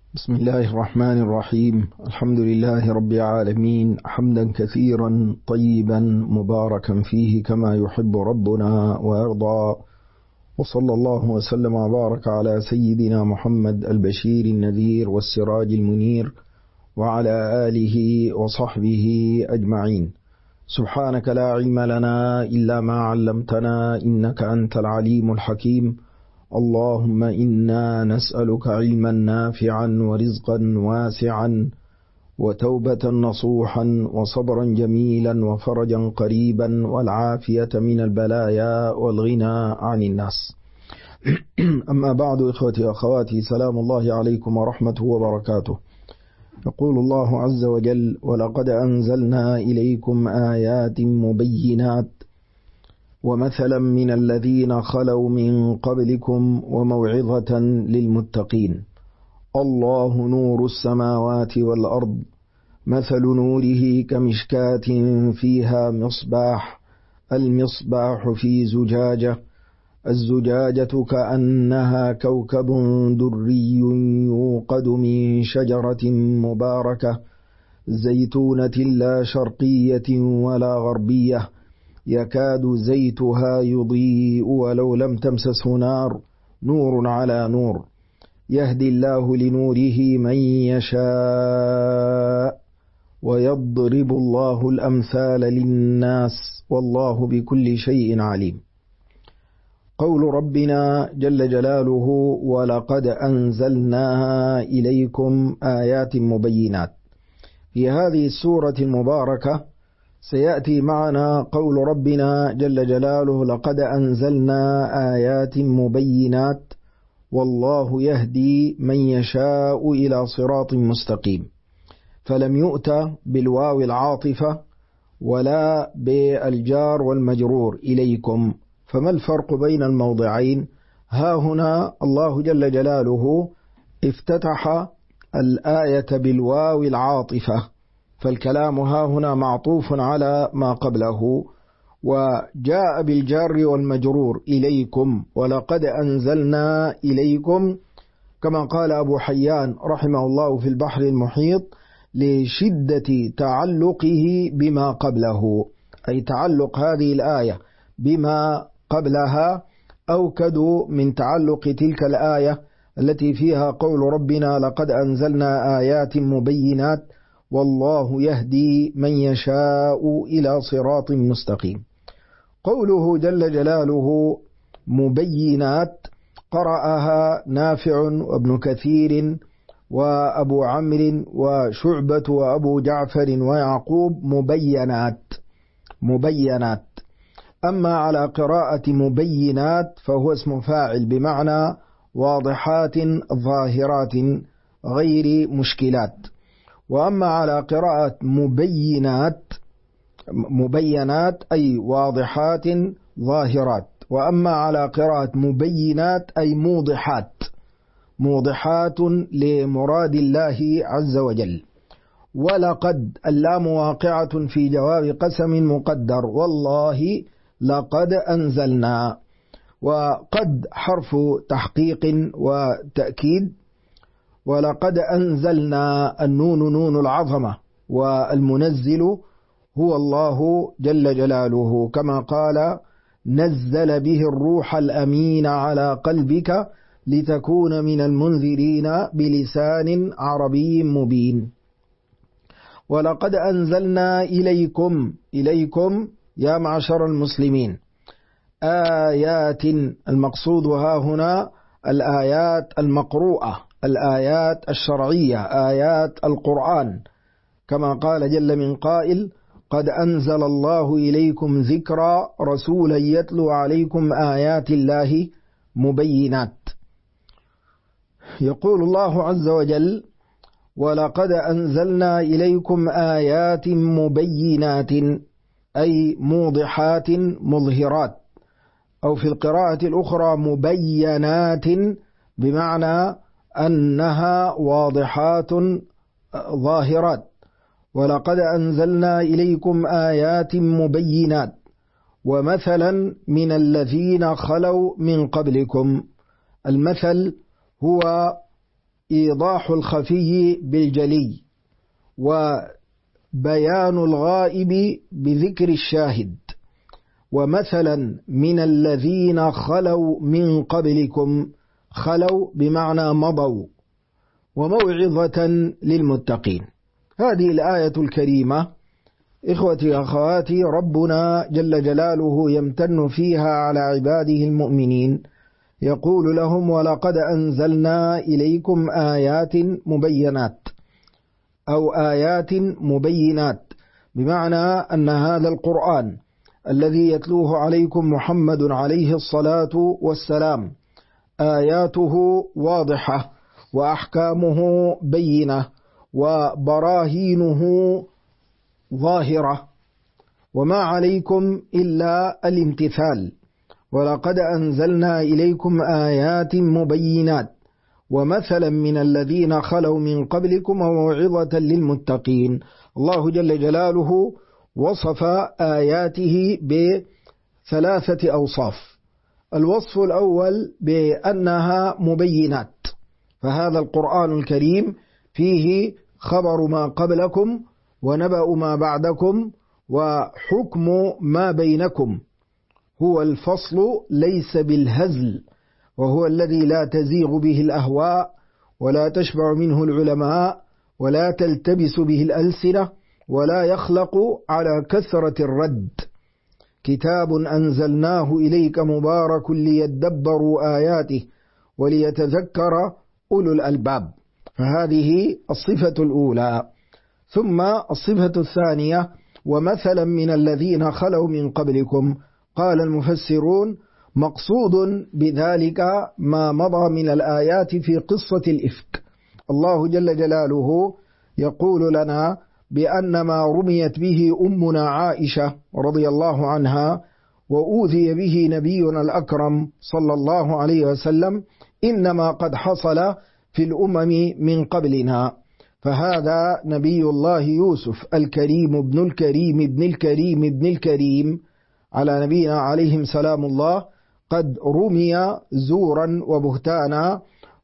بسم الله الرحمن الرحيم. الحمد لله رب العالمين، حمدا كثيرا طيبا مباركا فيه كما يحب ربنا ويرضى، وصلى الله وسلم وبارك على سيدنا محمد البشير النذير والسراج المنير وعلى آله وصحبه أجمعين. سبحانك لا علم لنا إلا ما علمتنا إنك أنت العليم الحكيم. اللهم إنا نسألك علما نافعا ورزقا واسعا وتوبة نصوحا وصبرا جميلا وفرجا قريبا والعافية من البلايا والغنى عن الناس. أما بعد، إخوتي وأخواتي، سلام الله عليكم ورحمته وبركاته. يقول الله عز وجل: ولقد أنزلنا إليكم آيات مبينات ومثلا من الذين خلوا من قبلكم وموعظة للمتقين. الله نور السماوات والأرض، مثل نوره كمشكاة فيها مصباح، المصباح في زجاجة، الزجاجة كأنها كوكب دري يوقد من شجرة مباركة زيتونة لا شرقية ولا غربية يكاد زيتها يضيء ولو لم تمسسه نار، نور على نور، يهدي الله لنوره من يشاء ويضرب الله الأمثال للناس والله بكل شيء عليم. قول ربنا جل جلاله: ولقد أنزلنا إليكم آيات مبينات. في هذه السورة المباركة سيأتي معنا قول ربنا جل جلاله: لقد أنزلنا آيات مبينات والله يهدي من يشاء إلى صراط مستقيم. فلم يؤت بالواو العاطفة ولا بالجار والمجرور إليكم، فما الفرق بين الموضعين؟ ها هنا الله جل جلاله افتتح الآية بالواو العاطفة، فالكلام ها هنا معطوف على ما قبله، وجاء بالجار والمجرور إليكم، ولقد أنزلنا إليكم، كما قال أبو حيان رحمه الله في البحر المحيط: لشدة تعلقه بما قبله، أي تعلق هذه الآية بما قبلها أوكد من تعلق تلك الآية التي فيها قول ربنا: لقد أنزلنا آيات مبينات والله يهدي من يشاء إلى صراط مستقيم. قوله جل جلاله مبينات قرأها نافع وابن كثير وأبو عمرو وشعبة وأبو جعفر ويعقوب مبينات. أما على قراءة مبينات فهو اسم فاعل بمعنى واضحات ظاهرات غير مشكلات. وأما على قراءة مبينات أي واضحات ظاهرات. وأما على قراءة مبينات أي موضحات لمراد الله عز وجل. ولقد اللام واقعة في جواب قسم مقدر، والله لقد أنزلنا، وقد حرف تحقيق وتأكيد، ولقد أنزلنا النون نون العظمة، والمنزل هو الله جل جلاله، كما قال: نزل به الروح الأمين على قلبك لتكون من المنذرين بلسان عربي مبين. ولقد أنزلنا إليكم يا معشر المسلمين آيات، المقصود ها هنا الآيات المقروءة، الآيات الشرعية، آيات القرآن، كما قال جل من قائل: قد أنزل الله إليكم ذكرا رسولا يتلو عليكم آيات الله مبينات. يقول الله عز وجل: ولقد أنزلنا إليكم آيات مبينات أي موضحات مظهرات، أو في القراءة الأخرى مبينات بمعنى أنها واضحات ظاهرات. ولقد أنزلنا إليكم آيات مبينات ومثلا من الذين خلوا من قبلكم. المثل هو إيضاح الخفي بالجلي، وبيان الغائب بذكر الشاهد. ومثلا من الذين خلوا من قبلكم، خلوا بمعنى مضوا، وموعظة للمتقين. هذه الآية الكريمة إخوتي أخواتي ربنا جل جلاله يمتن فيها على عباده المؤمنين، يقول لهم: ولقد أنزلنا إليكم آيات مبينات، أو آيات مبينات، بمعنى أن هذا القرآن الذي يتلوه عليكم محمد عليه الصلاة والسلام آياته واضحة، وأحكامه بينة، وبراهينه ظاهرة، وما عليكم إلا الامتثال. ولقد أنزلنا إليكم آيات مبينات ومثلا من الذين خلوا من قبلكم وموعظة للمتقين. الله جل جلاله وصف آياته بثلاثة أوصاف. الوصف الأول بأنها مبينات، فهذا القرآن الكريم فيه خبر ما قبلكم ونبأ ما بعدكم وحكم ما بينكم. هو الفصل ليس بالهزل، وهو الذي لا تزيغ به الأهواء ولا تشبع منه العلماء ولا تلتبس به الألسنة ولا يخلق على كثرة الرد. كتاب أنزلناه إليك مبارك ليدبروا آياته وليتذكر أولو الألباب. فهذه الصفة الأولى. ثم الصفة الثانية: ومثلا من الذين خلوا من قبلكم. قال المفسرون: مقصود بذلك ما مضى من الآيات في قصة الإفك. الله جل جلاله يقول لنا بأن ما رميت به أمنا عائشة رضي الله عنها وأوذي به نبينا الأكرم صلى الله عليه وسلم إنما قد حصل في الأمم من قبلنا. فهذا نبي الله يوسف الكريم ابن الكريم ابن الكريم ابن الكريم على نبينا عليهم سلام الله قد رمي زورا وبهتانا،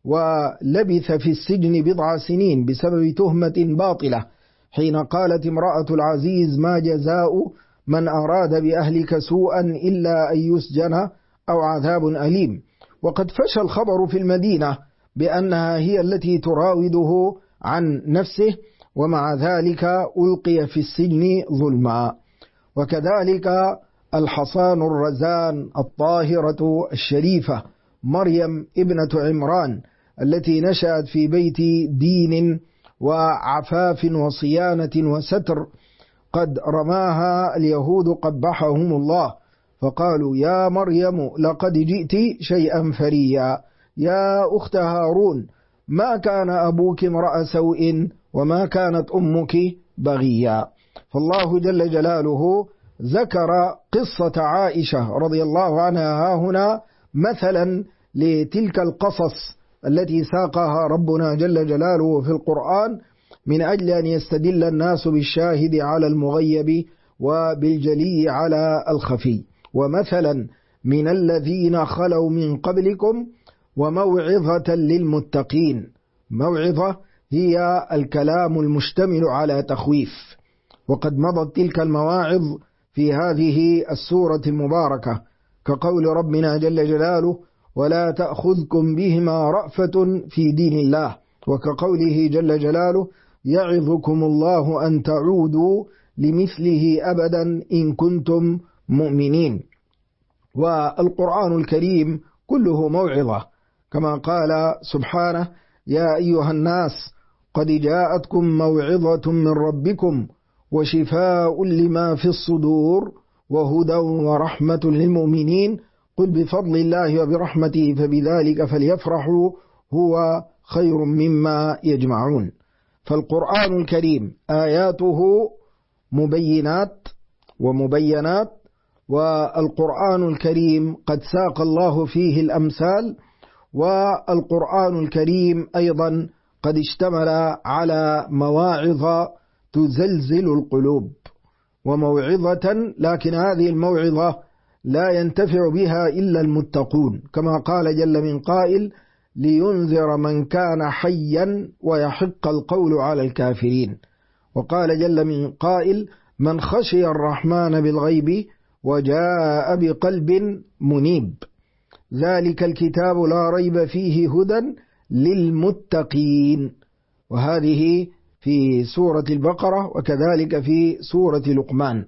ولبث في السجن 7 سنين بسبب تهمة باطلة، حين قالت امرأة العزيز: ما جزاء من أراد بأهلك سوءا إلا أن يسجن أو عذاب أليم. وقد فشى الخبر في المدينة بأنها هي التي تراوده عن نفسه، ومع ذلك ألقي في السجن ظلما. وكذلك الحصان الرزان الطاهرة الشريفة مريم ابنة عمران التي نشأت في بيت دين وعفاف وصيانة وستر، قد رماها اليهود قبحهم الله، فقالوا: يا مريم لقد جئت شيئا فريا، يا أخت هارون ما كان أبوك امرأ سوء وما كانت أمك بغيا. فالله جل جلاله ذكر قصة عائشة رضي الله عنها هنا مثلا لتلك القصص التي ساقها ربنا جل جلاله في القرآن من أجل أن يستدل الناس بالشاهد على المغيب وبالجلي على الخفي. ومثلا من الذين خلوا من قبلكم وموعظة للمتقين. موعظة هي الكلام المشتمل على تخويف، وقد مضت تلك المواعظ في هذه السورة المباركة، كقول ربنا جل جلاله: ولا تأخذكم بهما رأفة في دين الله، وكقوله جل جلاله: يعظكم الله أن تعودوا لمثله أبدا إن كنتم مؤمنين. والقرآن الكريم كله موعظة، كما قال سبحانه: يا أيها الناس قد جاءتكم موعظة من ربكم وشفاء لما في الصدور وهدى ورحمة للمؤمنين قل بفضل الله وبرحمته فبذلك فليفرحوا هو خير مما يجمعون. فالقرآن الكريم آياته مبينات ومبينات، والقرآن الكريم قد ساق الله فيه الأمثال، والقرآن الكريم أيضا قد اشتمل على مواعظ تزلزل القلوب وموعظة، لكن هذه الموعظة لا ينتفع بها إلا المتقون، كما قال جل من قائل: لينذر من كان حيا ويحق القول على الكافرين. وقال جل من قائل: من خشي الرحمن بالغيب وجاء بقلب منيب، ذلك الكتاب لا ريب فيه هدى للمتقين. وهذه في سورة البقرة وكذلك في سورة لقمان.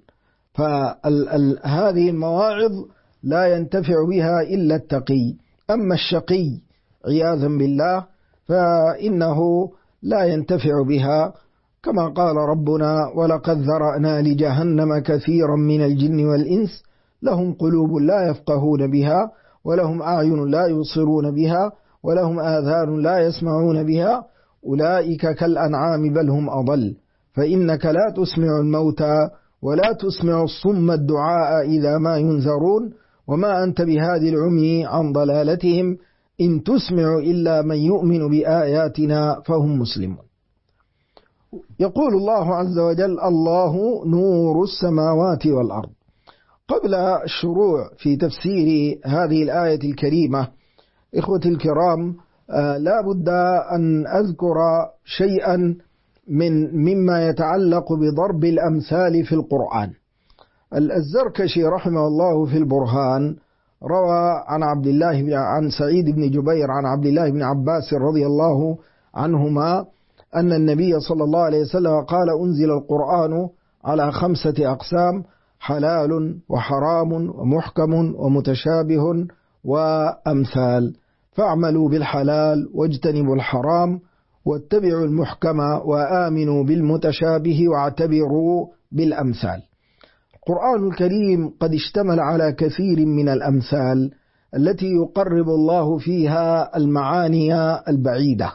فهذه المواعظ لا ينتفع بها إلا التقي، أما الشقي عياذا بالله فإنه لا ينتفع بها، كما قال ربنا: ولقد ذرأنا لجهنم كثيرا من الجن والإنس لهم قلوب لا يفقهون بها ولهم أعين لا يبصرون بها ولهم آذان لا يسمعون بها أولئك كالأنعام بل هم أضل فإنك لا تسمع الموتى ولا تسمع الصم الدعاء إذا ما ينذرون وما أنت بهادي العمي عن ضلالتهم إن تسمع إلا من يؤمن بآياتنا فهم مسلمون. يقول الله عز وجل: الله نور السماوات والأرض. قبل الشروع في تفسير هذه الآية الكريمة إخوتي الكرام، لا بد أن أذكر شيئا مما يتعلق بضرب الأمثال في القرآن. الزركشي رحمه الله في البرهان روى عن سعيد بن جبير عن عبد الله بن عباس رضي الله عنهما أن النبي صلى الله عليه وسلم قال: أنزل القرآن على 5 أقسام: حلال وحرام ومحكم ومتشابه وأمثال، فاعملوا بالحلال واجتنبوا الحرام واتبعوا المحكم وآمنوا بالمتشابه واعتبروا بالأمثال. القرآن الكريم قد اشتمل على كثير من الأمثال التي يقرب الله فيها المعاني البعيدة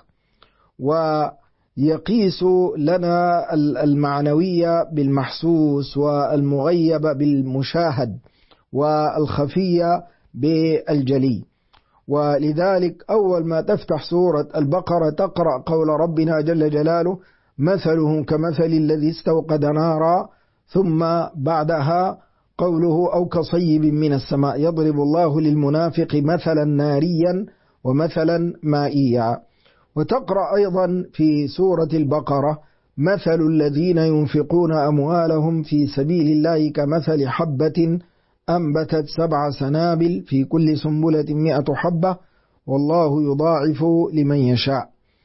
ويقيس لنا المعنوية بالمحسوس والمغيب بالمشاهد والخفية بالجلي. ولذلك أول ما تفتح سورة البقرة تقرأ قول ربنا جل جلاله: مثلهم كمثل الذي استوقد نارا، ثم بعدها قوله: أو كصيب من السماء يضرب الله للمنافق مثلا ناريا ومثلا مائيا. وتقرأ أيضا في سورة البقرة: مثل الذين ينفقون أموالهم في سبيل الله كمثل حبة أنبتت 7 سنابل في كل سنبلة 100 حبة والله يضاعف لمن يشاء.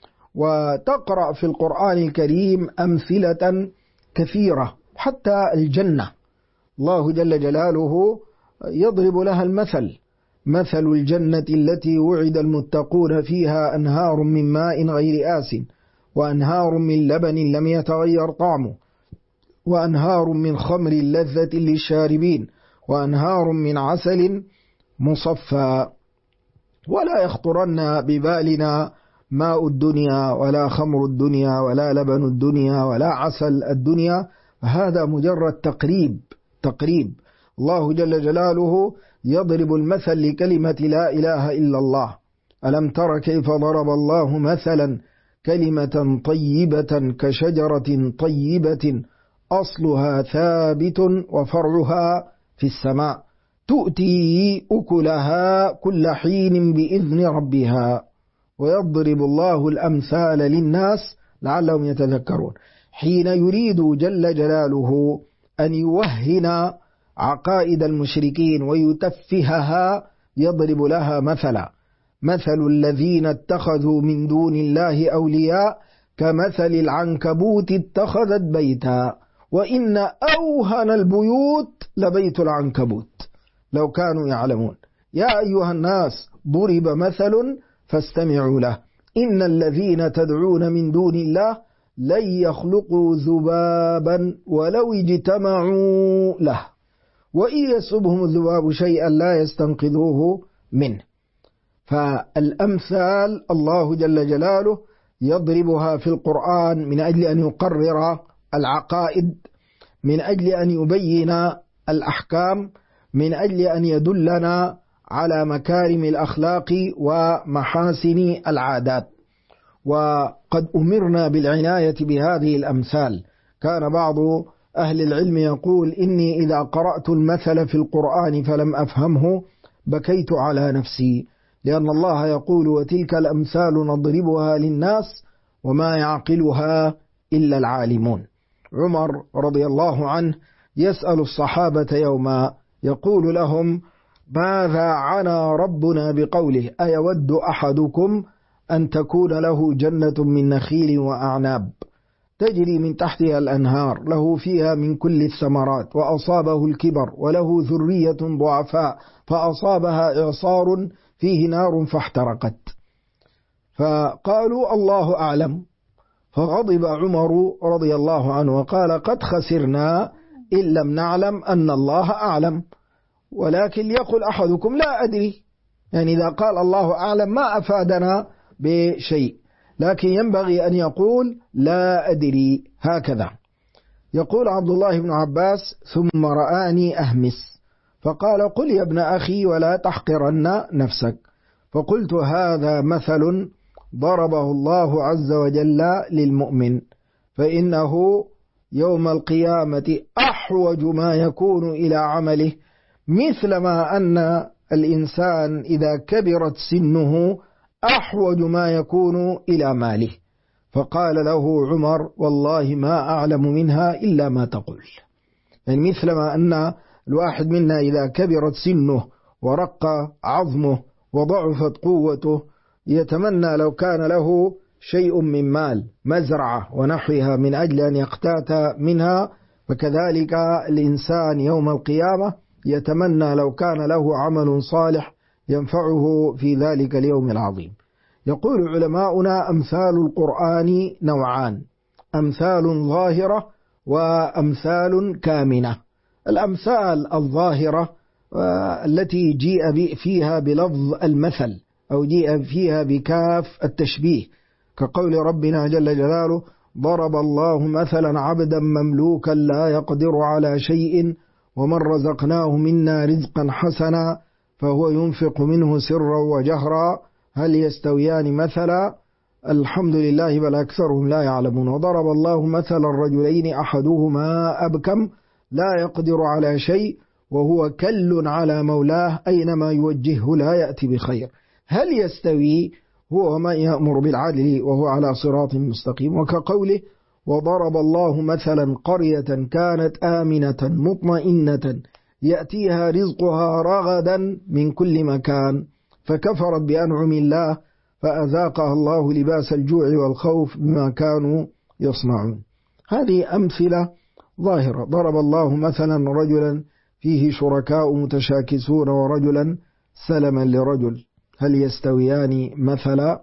وتقرأ في القرآن الكريم أمثلة كثيرة، حتى الجنة الله جل جلاله يضرب لها المثل: مثل الجنة التي وعد المتقون فيها أنهار من ماء غير آسن وأنهار من لبن لم يتغير طعمه وأنهار من خمر لذة للشاربين وأنهار من عسل مصفى. ولا يخطرن ببالنا ماء الدنيا ولا خمر الدنيا ولا لبن الدنيا ولا عسل الدنيا، هذا مجرد تقريب. الله جل جلاله يضرب المثل لكلمة لا إله إلا الله: ألم تر كيف ضرب الله مثلا كلمة طيبة كشجرة طيبة أصلها ثابت وفرعها في السماء تؤتي أكلها كل حين بإذن ربها ويضرب الله الأمثال للناس لعلهم يتذكرون. حين يريد جل جلاله أن يوهن عقائد المشركين ويتفهها يضرب لها مثلا: مثل الذين اتخذوا من دون الله أولياء كمثل العنكبوت اتخذت بيتا وإن أوهن البيوت لبيت العنكبوت لو كانوا يعلمون. يا أيها الناس ضرب مثل فاستمعوا له إن الذين تدعون من دون الله لن يخلقوا ذبابا ولو اجتمعوا له وإن يسلبهم الذباب شيئا لا يستنقذوه منه. فالأمثال الله جل جلاله يضربها في القرآن من أجل أن يقرر العقائد، من أجل أن يبين الأحكام، من أجل أن يدلنا على مكارم الأخلاق ومحاسن العادات. وقد أمرنا بالعناية بهذه الأمثال. كان بعض أهل العلم يقول: إني إذا قرأت المثل في القرآن فلم أفهمه بكيت على نفسي، لأن الله يقول وتلك الأمثال نضربها للناس وما يعقلها إلا العالمون. عمر رضي الله عنه يسأل الصحابة يوما يقول لهم ماذا عنى ربنا بقوله أيود أحدكم أن تكون له جنة من نخيل وأعناب تجري من تحتها الأنهار له فيها من كل الثمرات وأصابه الكبر وله ذرية ضعفاء فأصابها إعصار فيه نار فاحترقت، فقالوا الله أعلم، فغضب عمر رضي الله عنه وقال قد خسرنا إن لم نعلم أن الله أعلم، ولكن يقول أحدكم لا أدري، يعني إذا قال الله أعلم ما أفادنا بشيء، لكن ينبغي أن يقول لا أدري هكذا. يقول عبد الله بن عباس ثم رآني أهمس فقال قل يا ابن أخي ولا تحقرن نفسك، فقلت هذا مثل ضربه الله عز وجل للمؤمن، فإنه يوم القيامة أحوج ما يكون إلى عمله، مثلما أن الإنسان إذا كبرت سنه أحوج ما يكون إلى ماله. فقال له عمر والله ما أعلم منها إلا ما تقول، يعني مثلما أن الواحد منا إذا كبرت سنه ورق عظمه وضعفت قوته يتمنى لو كان له شيء من مال مزرعة ونحوها من أجل أن يقتات منها، فكذلك الإنسان يوم القيامة يتمنى لو كان له عمل صالح ينفعه في ذلك اليوم العظيم. يقول علماؤنا أمثال القرآن نوعان، أمثال ظاهرة وأمثال كامنة. الأمثال الظاهرة التي جيء فيها بلفظ المثل أو جيء فيها بكاف التشبيه، كقول ربنا جل جلاله ضرب الله مثلا عبدا مملوكا لا يقدر على شيء ومن رزقناه منا رزقا حسنا فهو ينفق منه سرا وجهرا هل يستويان مثلا الحمد لله بل أكثرهم لا يعلمون. وضرب الله مثلا الرجلين أحدهما أبكم لا يقدر على شيء وهو كل على مولاه أينما يوجهه لا يأتي بخير هل يستوي هو من يأمر بالعدل وهو على صراط مستقيم. وكقوله وضرب الله مثلا قرية كانت آمنة مطمئنة يأتيها رزقها رغدا من كل مكان فكفرت بأنعم الله فأذاقها الله لباس الجوع والخوف بما كانوا يصنعون. هذه أمثلة ظاهرة. ضرب الله مثلا رجلا فيه شركاء متشاكسون ورجلا سلما لرجل هل يستويان مثلا.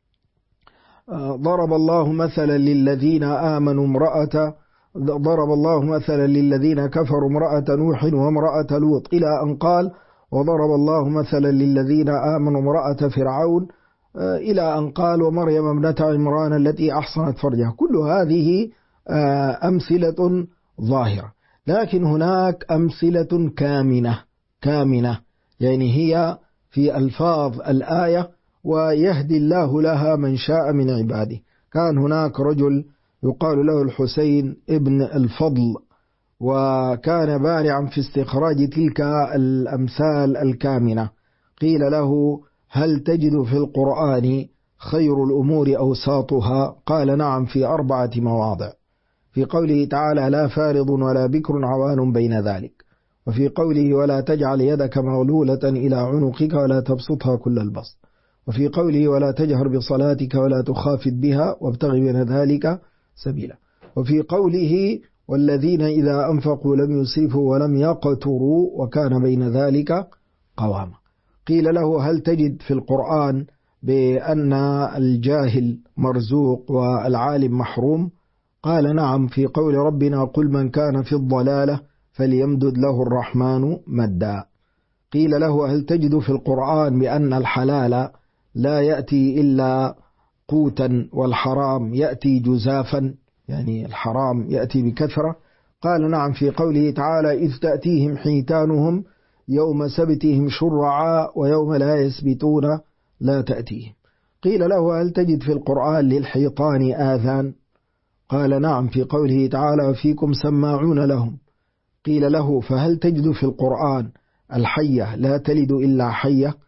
ضرب الله مثلا للذين آمنوا ضرب الله مثلا للذين كفروا امرأة نوح وامرأة لوط إلى أن قال وضرب الله مثلا للذين آمنوا امرأة فرعون إلى أن قال ومريم ابنة عمران التي أحصنت فرجها. كل هذه أمثلة ظاهرة، لكن هناك أمثلة كامنة يعني هي في ألفاظ الآية ويهدي الله لها من شاء من عباده. كان هناك رجل يقال له الحسين ابن الفضل وكان بارعا في استخراج تلك الأمثال الكامنة. قيل له هل تجد في القرآن خير الأمور أوساطها؟ قال نعم في 4 مواضع، في قوله تعالى لا فارض ولا بكر عوان بين ذلك، وفي قوله ولا تجعل يدك مغلولة إلى عنقك ولا تبسطها كل البسط، وفي قوله ولا تجهر بصلاتك ولا تخافت بها وابتغ بين ذلك سبيلا، وفي قوله والذين إذا أنفقوا لم يسرفوا ولم يقتروا وكان بين ذلك قواما. قيل له هل تجد في القرآن بأن الجاهل مرزوق والعالم محروم؟ قال نعم في قول ربنا قل من كان في الضلالة فليمدد له الرحمن مدا. قيل له هل تجد في القرآن بأن الحلال لا يأتي إلا قوتا والحرام يأتي جزافا، يعني الحرام يأتي بكثرة؟ قال نعم في قوله تعالى إذ تأتيهم حيتانهم يوم سبتهم شرعا ويوم لا يسبتون لا تأتيهم. قيل له هل تجد في القرآن للحيطان آذان؟ قال نعم في قوله تعالى وفيكم سماعون لهم. قيل له فهل تجد في القرآن الحية لا تلد إلا حية؟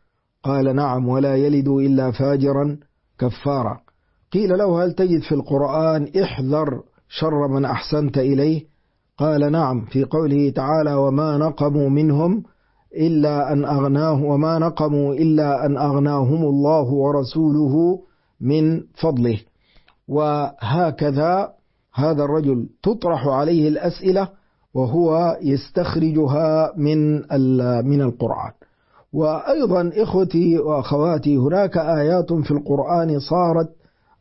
قال نعم ولا يلد إلا فاجرا كفارا. قيل له هل تجد في القرآن احذر شر من أحسنت إليه؟ قال نعم، في قوله تعالى وما نقموا منهم إلا أن أغناهم الله ورسوله من فضله. وهكذا هذا الرجل تطرح عليه الأسئلة وهو يستخرجها من القرآن. وأيضا إخوتي وأخواتي، هناك آيات في القرآن صارت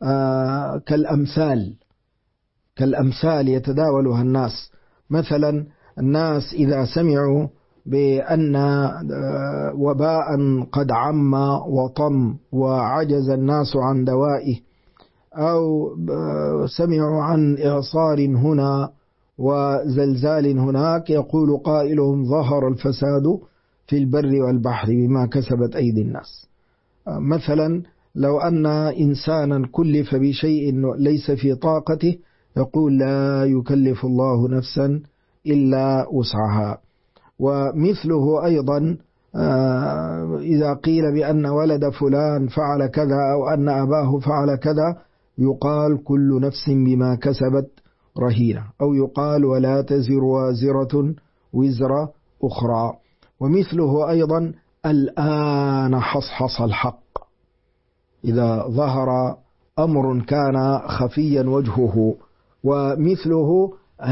كالأمثال يتداولها الناس. مثلا الناس إذا سمعوا بأن وباء قد عم وطم وعجز الناس عن دوائه، أو سمعوا عن إعصار هنا وزلزال هناك، يقول قائلهم ظهر الفساد في البر والبحر بما كسبت أيدي الناس. مثلا لو أن إنسانا كلف بشيء ليس في طاقته يقول لا يكلف الله نفسا إلا وسعها. ومثله أيضا إذا قيل بأن ولد فلان فعل كذا أو أن أباه فعل كذا يقال كل نفس بما كسبت رهينة، أو يقال ولا تزر وازرة وزر أخرى. ومثله أيضا الآن حصحص الحق، إذا ظهر أمر كان خفيا وجهه. ومثله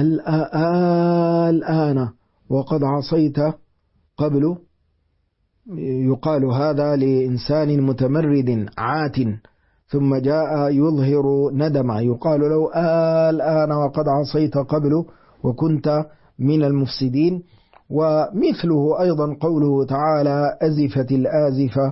الآن وقد عصيت قبل، يقال هذا لإنسان متمرد عات ثم جاء يظهر ندما، يقال له الآن وقد عصيت قبل وكنت من المفسدين. ومثله أيضا قوله تعالى أزفت الآزفة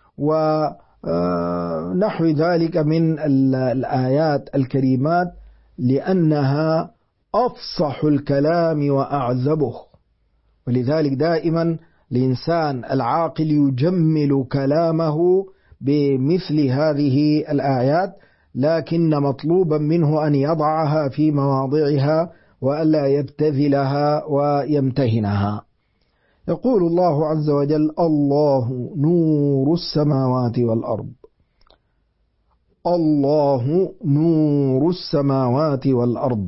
ونحو ذلك من الآيات الكريمات، لأنها أفصح الكلام وأعذبه. ولذلك دائما الإنسان العاقل يجمل كلامه بمثل هذه الآيات، لكن مطلوبا منه أن يضعها في مواضعها وألا يبتذلها ويمتهنها. يقول الله عز وجل الله نور السماوات والأرض. الله نور السماوات والأرض.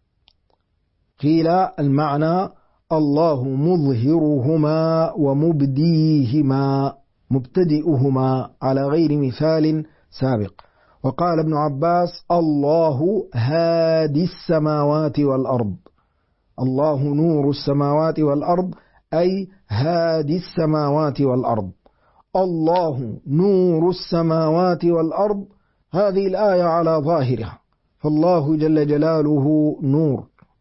قيل المعنى الله مظهرهما ومبديهما، مبتدئهما على غير مثال سابق. وقال ابن عباس الله هادي السماوات والأرض. الله نور السماوات والأرض أي هادي السماوات والأرض. الله نور السماوات والأرض، هذه الآية على ظاهرها، فالله جل جلاله نور،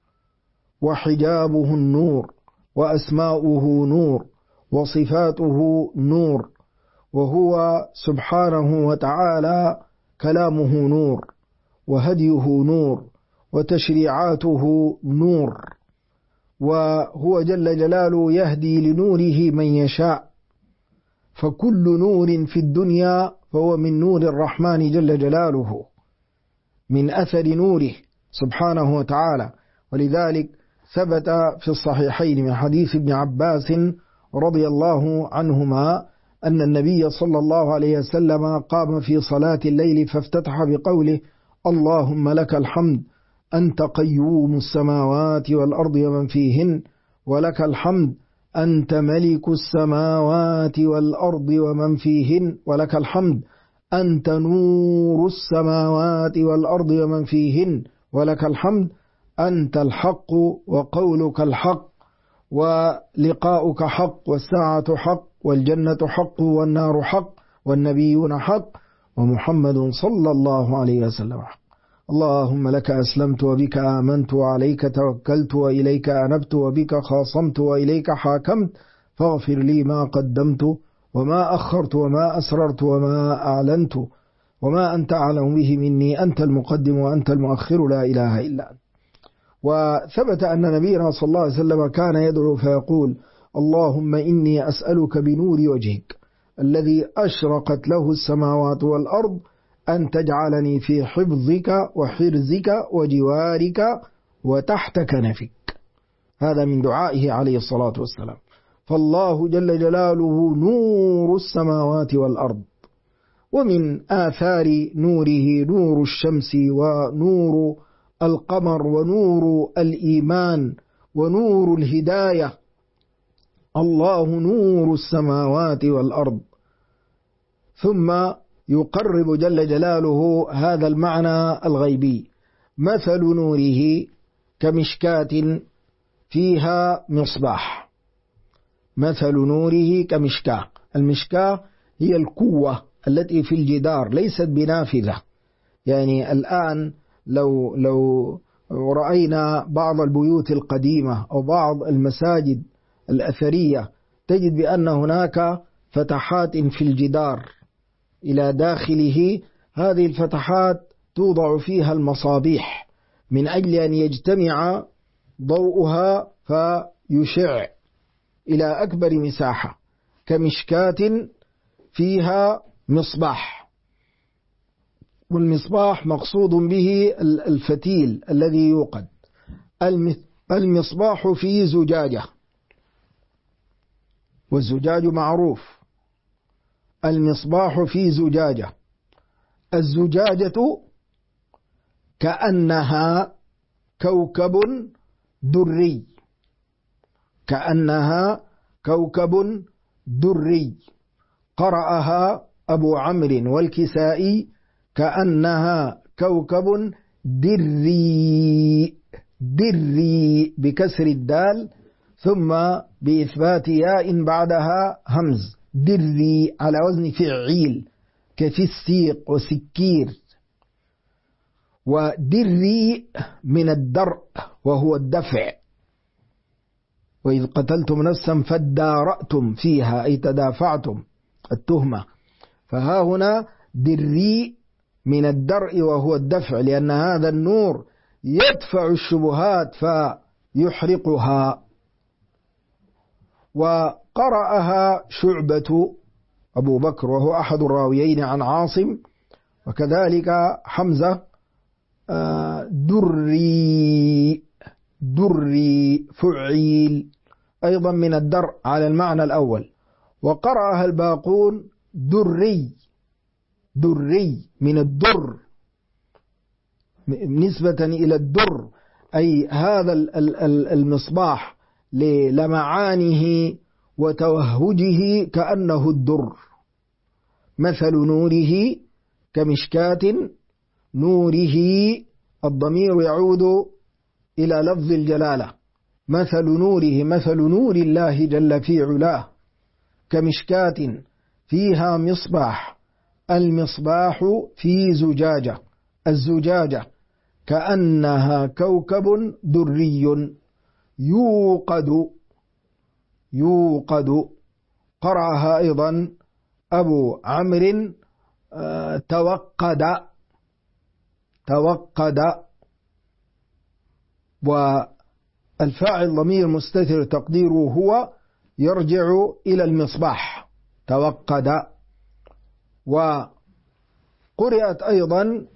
وحجابه النور، وأسماؤه نور، وصفاته نور، وهو سبحانه وتعالى كلامه نور، وهديه نور، وتشريعاته نور، وهو جل جلاله يهدي لنوره من يشاء. فكل نور في الدنيا فهو من نور الرحمن جل جلاله، من أثر نوره سبحانه وتعالى. ولذلك ثبت في الصحيحين من حديث ابن عباس رضي الله عنهما أن النبي صلى الله عليه وسلم قام في صلاة الليل فافتتح بقوله اللهم لك الحمد أنت قيوم السماوات والأرض ومن فيهن، ولك الحمد أنت ملك السماوات والأرض ومن فيهن، ولك الحمد أنت نور السماوات والأرض ومن فيهن، ولك الحمد أنت الحق وقولك الحق ولقاؤك حق والساعة حق والجنة حق والنار حق والنبيون حق ومحمد صلى الله عليه وسلم حق. اللهم لك أسلمت وبك آمنت وعليك توكلت وإليك أنبت وبك خاصمت وإليك حاكمت، فاغفر لي ما قدمت وما أخرت وما أسررت وما أعلنت وما أنت أعلم به مني، أنت المقدم وأنت المؤخر لا إله إلا أنت. وثبت أن نبينا صلى الله عليه وسلم كان يدعو فيقول اللهم إني أسألك بنور وجهك الذي أشرقت له السماوات والأرض أن تجعلني في حفظك وحرزك وجوارك وتحت كنفك. هذا من دعائه عليه الصلاة والسلام. فالله جل جلاله نور السماوات والأرض. ومن آثار نوره نور الشمس ونور القمر ونور الإيمان ونور الهداية. الله نور السماوات والأرض. ثم يقرب جل جلاله هذا المعنى الغيبي: مثل نوره كمشكاة فيها مصباح. مثل نوره كمشكاة. المشكاة هي القوة التي في الجدار، ليست بنافذة. يعني الآن لو رأينا بعض البيوت القديمة أو بعض المساجد الأثرية تجد بأن هناك فتحات في الجدار إلى داخله. هذه الفتحات توضع فيها المصابيح من أجل أن يجتمع ضوءها فيشع إلى أكبر مساحة. كمشكاة فيها مصباح. والمصباح مقصود به الفتيل الذي يوقد. المصباح في زجاجة، والزجاج معروف. المصباح في زجاجة. الزجاجة كأنها كوكب دري. كأنها كوكب دري. قرأها أبو عمرو والكسائي: كأنها كوكب دري. دري بكسر الدال ثم بإثبات ياء بعدها همز. دري على وزن فعيل كفسيق وسكير. ودري من الدرء وهو الدفع. وإذ قتلتم نفسا فادارأتم فيها أي تدافعتم التهمة. فها هنا دري من الدرء وهو الدفع، لأن هذا النور يدفع الشبهات فيحرقها. وقرأها شعبة أبو بكر وهو أحد الراويين عن عاصم، وكذلك حمزة دري. دري فعيل أيضا من الدرء على المعنى الأول. وقرأها الباقون دري. دري من الدر نسبة إلى الدر، أي هذا المصباح للمعانه وتوهجه كأنه الدر. مثل نوره كمشكاة. نوره الضمير يعود إلى لفظ الجلالة. مثل نوره مثل نور الله جل في علاه. كمشكاة فيها مصباح. المصباح في زجاجة. الزجاجة كأنها كوكب دري يوقد. يوقد. قرأها أيضا أبو عمرو توقد. توقد. والفاعل ضمير مستتر تقديره هو يرجع إلى المصباح. توقد. وقرأت أيضا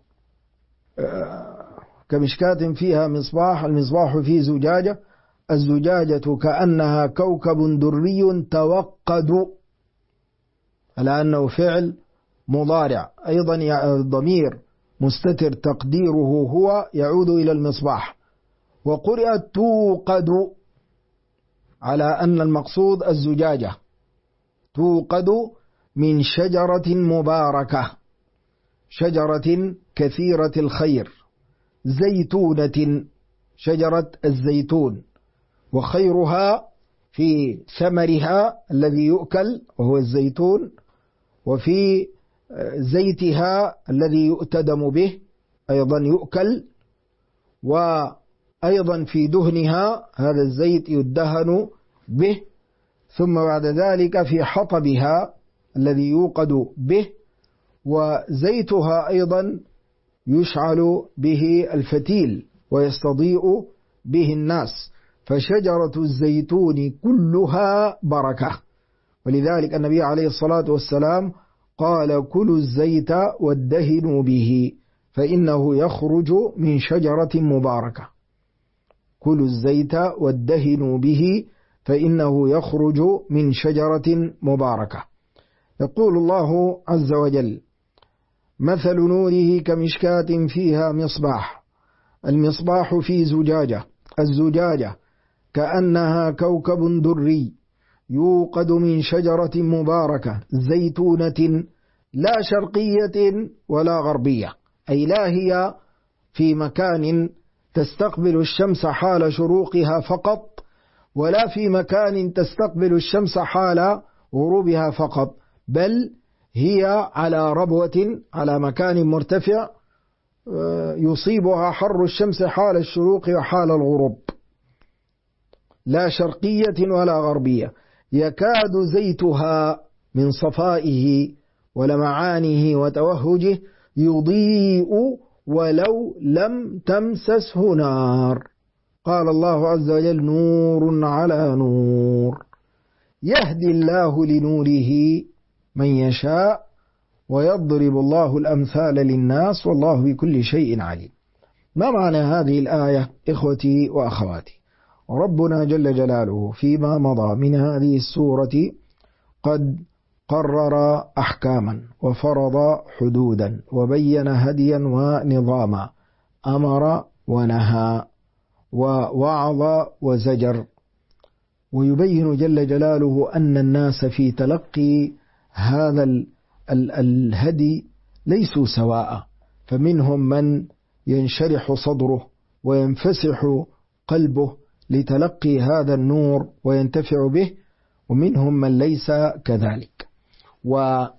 كمشكاة فيها مصباح. المصباح في زجاجة. الزجاجة كأنها كوكب دري توقد، على أنه فعل مضارع أيضا ضمير مستتر تقديره هو يعود إلى المصباح. وقرأت توقد على أن المقصود الزجاجة. توقد من شجرة مباركة. شجرة كثيرة الخير. زيتونة شجرة الزيتون. وخيرها في ثمرها الذي يؤكل وهو الزيتون، وفي زيتها الذي يؤتدم به أيضا يؤكل، وأيضا في دهنها هذا الزيت يدهن به، ثم بعد ذلك في حطبها الذي يوقد به، وزيتها أيضا يشعل به الفتيل ويستضيء به الناس. فشجرة الزيتون كلها بركة. ولذلك النبي عليه الصلاة والسلام قال: كلوا الزيت وادهنوا به فإنه يخرج من شجرة مباركة. كلوا الزيت وادهنوا به فإنه يخرج من شجرة مباركة. يقول الله عز وجل: مثل نوره كمشكاة فيها مصباح. المصباح في زجاجة، الزجاجة كأنها كوكب دري يوقد من شجرة مباركة زيتونة لا شرقية ولا غربية، أي لا هي في مكان تستقبل الشمس حال شروقها فقط، ولا في مكان تستقبل الشمس حال غروبها فقط، بل هي على ربوة، على مكان مرتفع يصيبها حر الشمس حال الشروق وحال الغروب، لا شرقية ولا غربية، يكاد زيتها من صفائه ولمعانه وتوهجه يضيء ولو لم تمسسه نار. قال الله عز وجل: نور على نور، يهدي الله لنوره من يشاء ويضرب الله الأمثال للناس والله بكل شيء عليم. ما معنى هذه الآية إخوتي وأخواتي؟ ربنا جل جلاله فيما مضى من هذه السورة قد قرر أحكاما وفرض حدودا وبين هديا ونظاما، أمر ونهى ووعظ وزجر، ويبين جل جلاله أن الناس في تلقي هذا الهدي ليسوا سواء، فمنهم من ينشرح صدره وينفسح قلبه لتلقي هذا النور وينتفع به، ومنهم من ليس كذلك. ومثل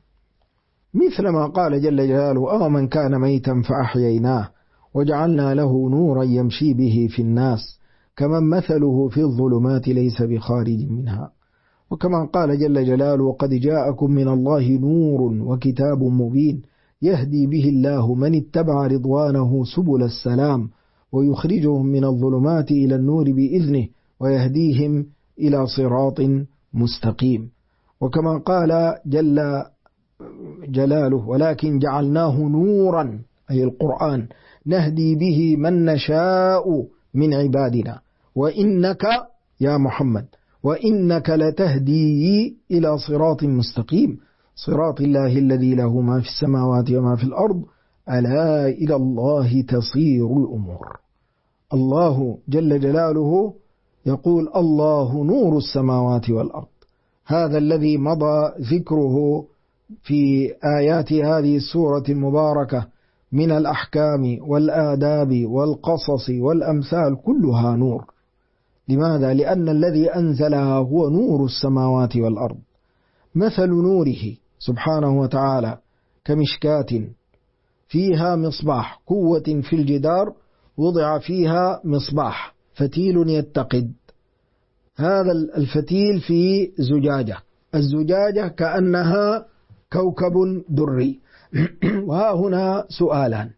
ما قال جل جلاله: من كان ميتا فأحييناه وجعلنا له نورا يمشي به في الناس كمن مثله في الظلمات ليس بخارج منها. وكما قال جل جلاله: قد جاءكم من الله نور وكتاب مبين يهدي به الله من اتبع رضوانه سبل السلام ويخرجهم من الظلمات إلى النور بإذنه ويهديهم إلى صراط مستقيم. وكما قال جل جلاله: ولكن جعلناه نورا، أي القرآن، نهدي به من نشاء من عبادنا وإنك يا محمد وإنك لتهدي إلى صراط مستقيم، صراط الله الذي له ما في السماوات وما في الأرض ألا إلى الله تصير الأمور. الله جل جلاله يقول: الله نور السماوات والأرض. هذا الذي مضى ذكره في آيات هذه السورة المباركة من الأحكام والآداب والقصص والأمثال كلها نور. لماذا؟ لأن الذي أنزلها هو نور السماوات والأرض. مثل نوره سبحانه وتعالى كمشكاة فيها مصباح، قوة في الجدار وضع فيها مصباح، فتيل يتقد. هذا الفتيل في زجاجة، الزجاجة كأنها كوكب دري. وها هنا سؤالان: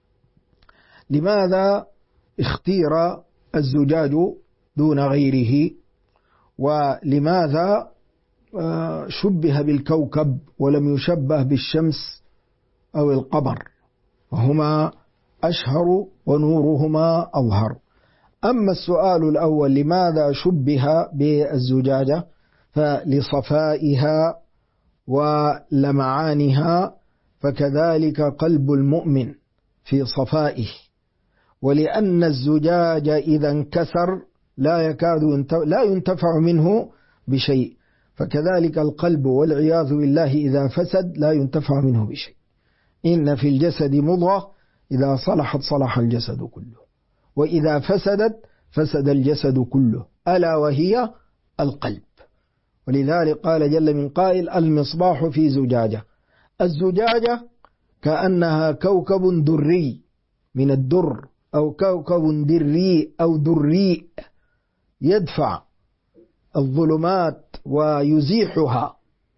لماذا اختير الزجاج دون غيره؟ ولماذا شبه بالكوكب ولم يشبه بالشمس أو القمر، وهما أشهر ونورهما أظهر؟ أما السؤال الأول: لماذا شبه بالزجاجة؟ فلصفائها ولمعانها، فكذلك قلب المؤمن في صفائه، ولأن الزجاج إذا انكسر لا ينتفع منه بشيء، فكذلك القلب والعياذ بالله إذا فسد لا ينتفع منه بشيء. إن في الجسد مضغة إذا صلحت صلح الجسد كله، وإذا فسدت فسد الجسد كله، ألا وهي القلب. ولذلك قال جل من قائل: المصباح في زجاجة. الزجاجة كأنها كوكب دري من الدر، أو كوكب دري أو دريء يدفع الظلمات ويزيحها.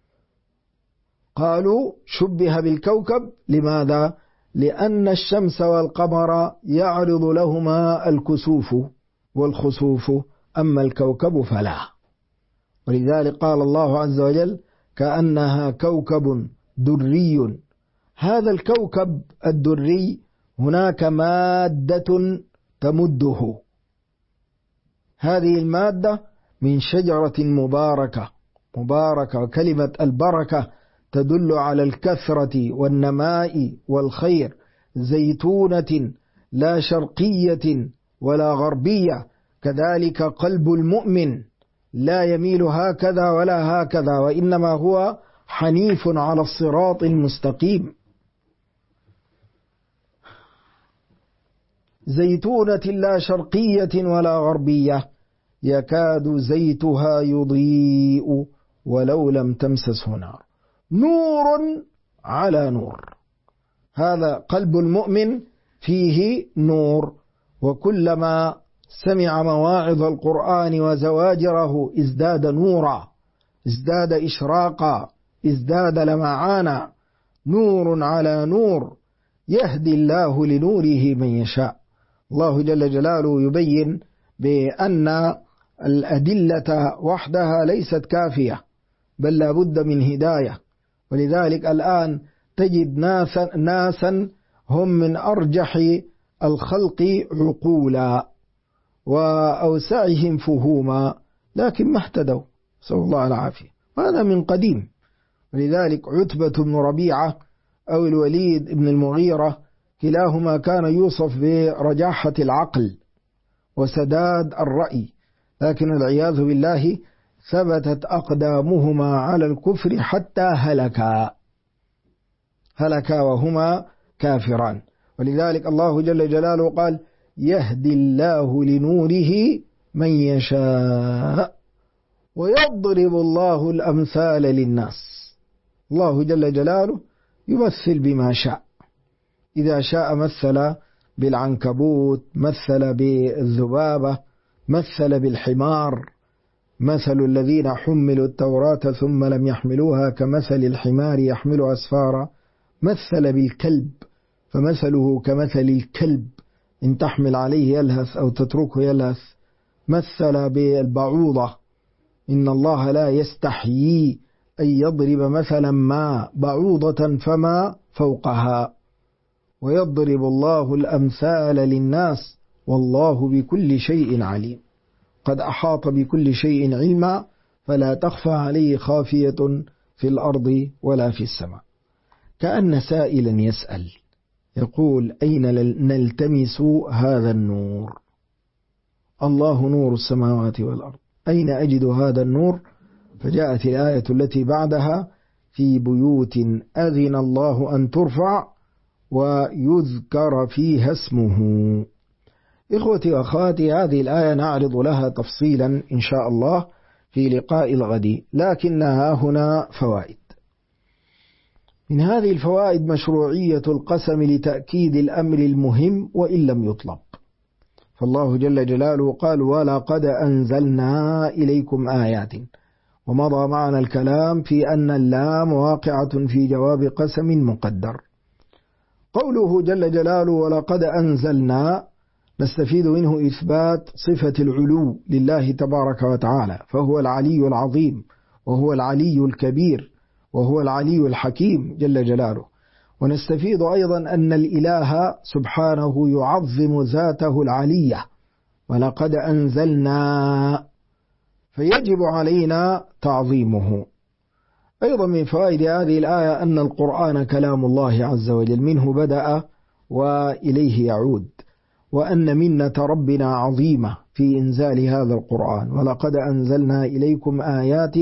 قالوا شبه بالكوكب، لماذا؟ لأن الشمس والقمر يعرض لهما الكسوف والخسوف، أما الكوكب فلا. ولذلك قال الله عز وجل: كأنها كوكب دري. هذا الكوكب الدري هناك مادة تمده، هذه المادة من شجرة مباركة. مباركة، كلمة البركة تدل على الكثرة والنماء والخير. زيتونة لا شرقية ولا غربية. كذلك قلب المؤمن لا يميل هكذا ولا هكذا، وإنما هو حنيف على الصراط المستقيم. زيتونة لا شرقية ولا غربية يكاد زيتها يضيء ولو لم تمسسه نار. نور على نور. هذا قلب المؤمن فيه نور، وكلما سمع مواعظ القرآن وزواجره ازداد نورا، ازداد إشراقا، ازداد لمعانا. نور على نور يهدي الله لنوره من يشاء. الله جل جلاله يبين بأن الأدلة وحدها ليست كافية، بل لا بد من هداية. ولذلك الآن تجد ناسا هم من أرجح الخلق عقولا وأوسعهم فهوما، لكن ما اهتدوا، نسأل الله العافية. وهذا من قديم. ولذلك عتبة بن ربيعة أو الوليد بن المغيرة كلاهما كان يوصف برجاحة العقل وسداد الرأي، لكن والعياذ بالله ثبتت أقدامهما على الكفر حتى هلكا وهما كافران. ولذلك الله جل جلاله قال: يهدي الله لنوره من يشاء ويضرب الله الأمثال للناس. الله جل جلاله يمثل بما شاء. إذا شاء مثل بالعنكبوت، مثل بالذبابة، مثل بالحمار. مثل الذين حملوا التوراة ثم لم يحملوها كمثل الحمار يحمل أسفارا. مثل بالكلب فمثله كمثل الكلب إن تحمل عليه يلهث أو تتركه يلهث. مثل بالبعوضة: إن الله لا يستحيي أن يضرب مثلا ما بعوضة فما فوقها ويضرب الله الأمثال للناس والله بكل شيء عليم. قد أحاط بكل شيء علما فلا تخفى عليه خافية في الأرض ولا في السماء. كأن سائلا يسأل يقول: أين نلتمس هذا النور؟ الله نور السماوات والأرض، أين أجد هذا النور؟ فجاءت الآية التي بعدها: في بيوت أذن الله أن ترفع ويذكر فيها اسمه. إخوتي وأخواتي، هذه الآية نعرض لها تفصيلا إن شاء الله في لقاء الغد، لكنها هنا فوائد. من هذه الفوائد مشروعية القسم لتأكيد الأمر المهم وإن لم يطلب. فالله جل جلاله قال: ولقد أنزلنا إليكم آيات. ومضى معنا الكلام في أن اللام واقعة في جواب قسم مقدر. قوله جل جلاله ولقد أنزلنا نستفيد منه إثبات صفة العلو لله تبارك وتعالى، فهو العلي العظيم وهو العلي الكبير وهو العلي الحكيم جل جلاله. ونستفيد أيضا أن الإله سبحانه يعظم ذاته العلية، ولقد أنزلنا، فيجب علينا تعظيمه. أيضا من فوائد هذه الآية أن القرآن كلام الله عز وجل، منه بدأ وإليه يعود، وأن منة ربنا عظيمة في إنزال هذا القرآن. ولقد أنزلنا إليكم آيات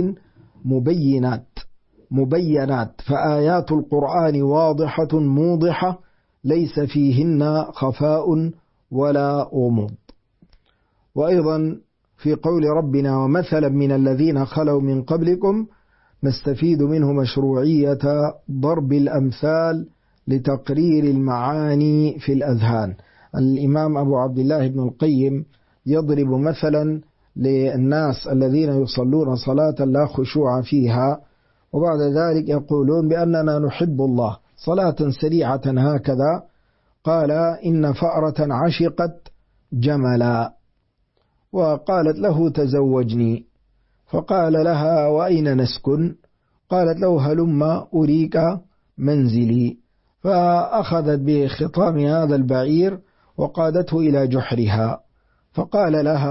مبينات، فآيات القرآن واضحة موضحة ليس فيهن خفاء ولا غموض. وأيضا في قول ربنا: ومثلا من الذين خلوا من قبلكم، نستفيد منه مشروعية ضرب الأمثال لتقرير المعاني في الأذهان. الإمام أبو عبد الله بن القيم يضرب مثلا للناس الذين يصلون صلاة لا خشوع فيها، وبعد ذلك يقولون بأننا نحب الله، صلاة سريعة هكذا. قال: إن فأرة عشقت جملا، وقالت له: تزوجني. فقال لها: وأين نسكن؟ قالت له: هلم أريك منزلي. فأخذت بخطام هذا البعير وقادته إلى جحرها، فقال لها: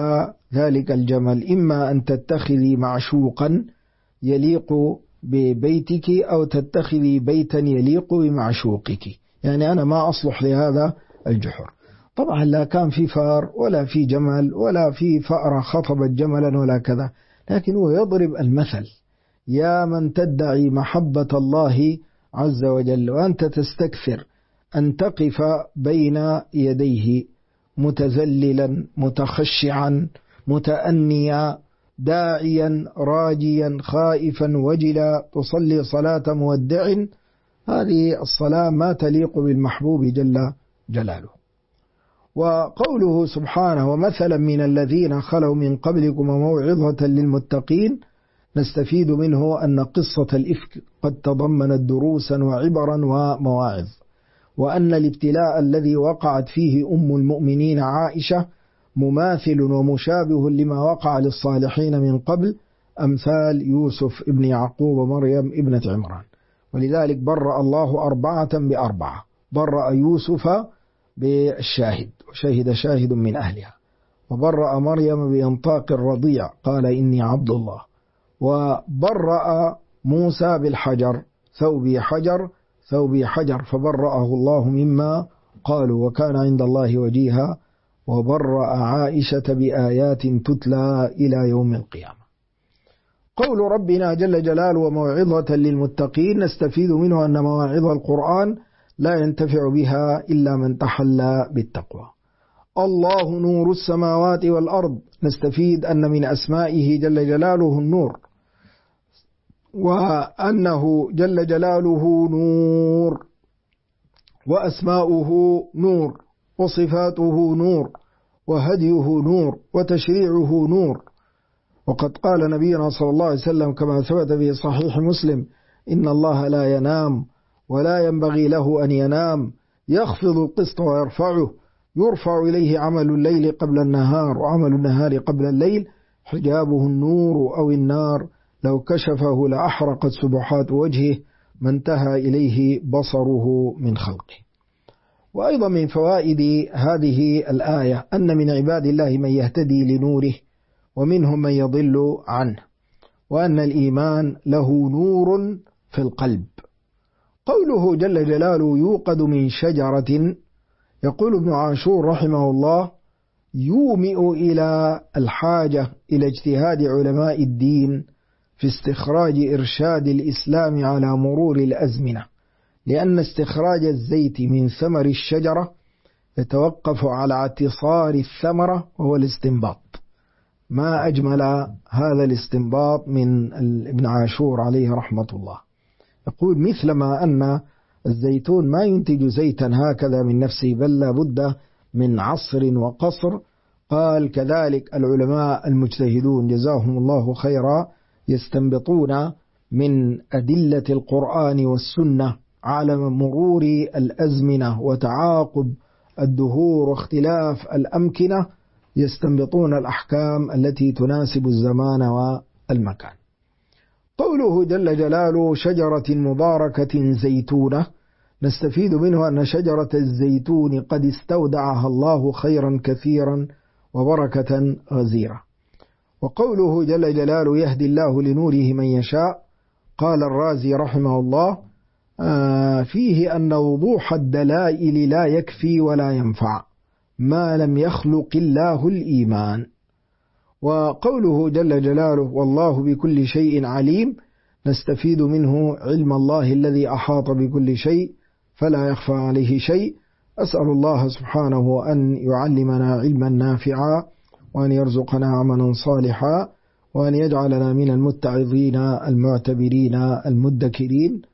ذلك الجمل، إما أن تتخذي معشوقا يليق ببيتك أو تتخذي بيتا يليق بمعشوقك، يعني أنا ما أصلح لهذا الجحر. طبعا لا كان في فار ولا في جمل ولا في فأرة خطبت جملا ولا كذا، لكن هو يضرب المثل: يا من تدعي محبة الله عز وجل وأنت تستكثر أن تقف بين يديه متذللا متخشعا متأنيا داعيا راجيا خائفا وجلا، تصلي صلاة مودع، هذه الصلاة ما تليق بالمحبوب جل جلاله. وقوله سبحانه: ومثلا من الذين خلوا من قبلكم وموعظة للمتقين، نستفيد منه أن قصة الإفك قد تضمنت دروسا وعبرا ومواعظ، وأن الابتلاء الذي وقعت فيه أم المؤمنين عائشة مماثل ومشابه لما وقع للصالحين من قبل، أمثال يوسف ابن يعقوب ومريم ابنة عمران. ولذلك برأ الله 4 ب4، برأ يوسف بالشاهد وشهد شاهد من أهلها، وبرأ مريم بإنطاق الرضيع قال إني عبد الله، وبرأ موسى بالحجر ثوبي حجر ثوبي حجر فبرأه الله مما قالوا وكان عند الله وجيها، وبرأ عائشة بآيات تتلى إلى يوم القيامة. قول ربنا جل جلاله: وموعظة للمتقين، نستفيد منه أن مواعظ القرآن لا ينتفع بها إلا من تحلى بالتقوى. الله نور السماوات والأرض، نستفيد أن من أسمائه جل جلاله النور، وأنه جل جلاله نور، وأسماؤه نور، وصفاته نور، وهديه نور، وتشريعه نور. وقد قال نبينا صلى الله عليه وسلم كما ثبت في صحيح مسلم: إن الله لا ينام ولا ينبغي له أن ينام، يخفض القسط ويرفعه، يرفع إليه عمل الليل قبل النهار وعمل النهار قبل الليل، حجابه النور أو النار، لو كشفه لأحرقت سبحات وجهه، ما انتهى إليه بصره من خلقه. وأيضا من فوائد هذه الآية أن من عباد الله من يهتدي لنوره ومنهم من يضل عنه، وأن الإيمان له نور في القلب. قوله جل جلاله: يوقد من شجرة، يقول ابن عاشور رحمه الله: يومئ إلى الحاجة إلى اجتهاد علماء الدين في استخراج إرشاد الإسلام على مرور الأزمنة، لأن استخراج الزيت من ثمر الشجرة يتوقف على اعتصار الثمرة وهو الاستنباط. ما أجمل هذا الاستنباط من ابن عاشور عليه رحمة الله. يقول: مثلما أن الزيتون ما ينتج زيتا هكذا من نفسه، بل لا بد من عصر وقصر، قال كذلك العلماء المجتهدون جزاهم الله خيرا يستنبطون من أدلة القرآن والسنة على مرور الأزمنة وتعاقب الدهور واختلاف الأمكنة، يستنبطون الأحكام التي تناسب الزمان والمكان. قوله جل جلاله: شجرة مباركة زيتونة، نستفيد منه أن شجرة الزيتون قد استودعها الله خيرا كثيرا وبركة غزيرة. وقوله جل جلاله: يهدي الله لنوره من يشاء، قال الرازي رحمه الله: فيه أن وضوح الدلائل لا يكفي ولا ينفع ما لم يخلق الله الإيمان. وقوله جل جلاله: والله بكل شيء عليم، نستفيد منه علم الله الذي أحاط بكل شيء فلا يخفى عليه شيء. أسأل الله سبحانه أن يعلمنا علما نافعا، وأن يرزقنا عملا صالحا، وأن يجعلنا من المتعظين المعتبرين المدكرين.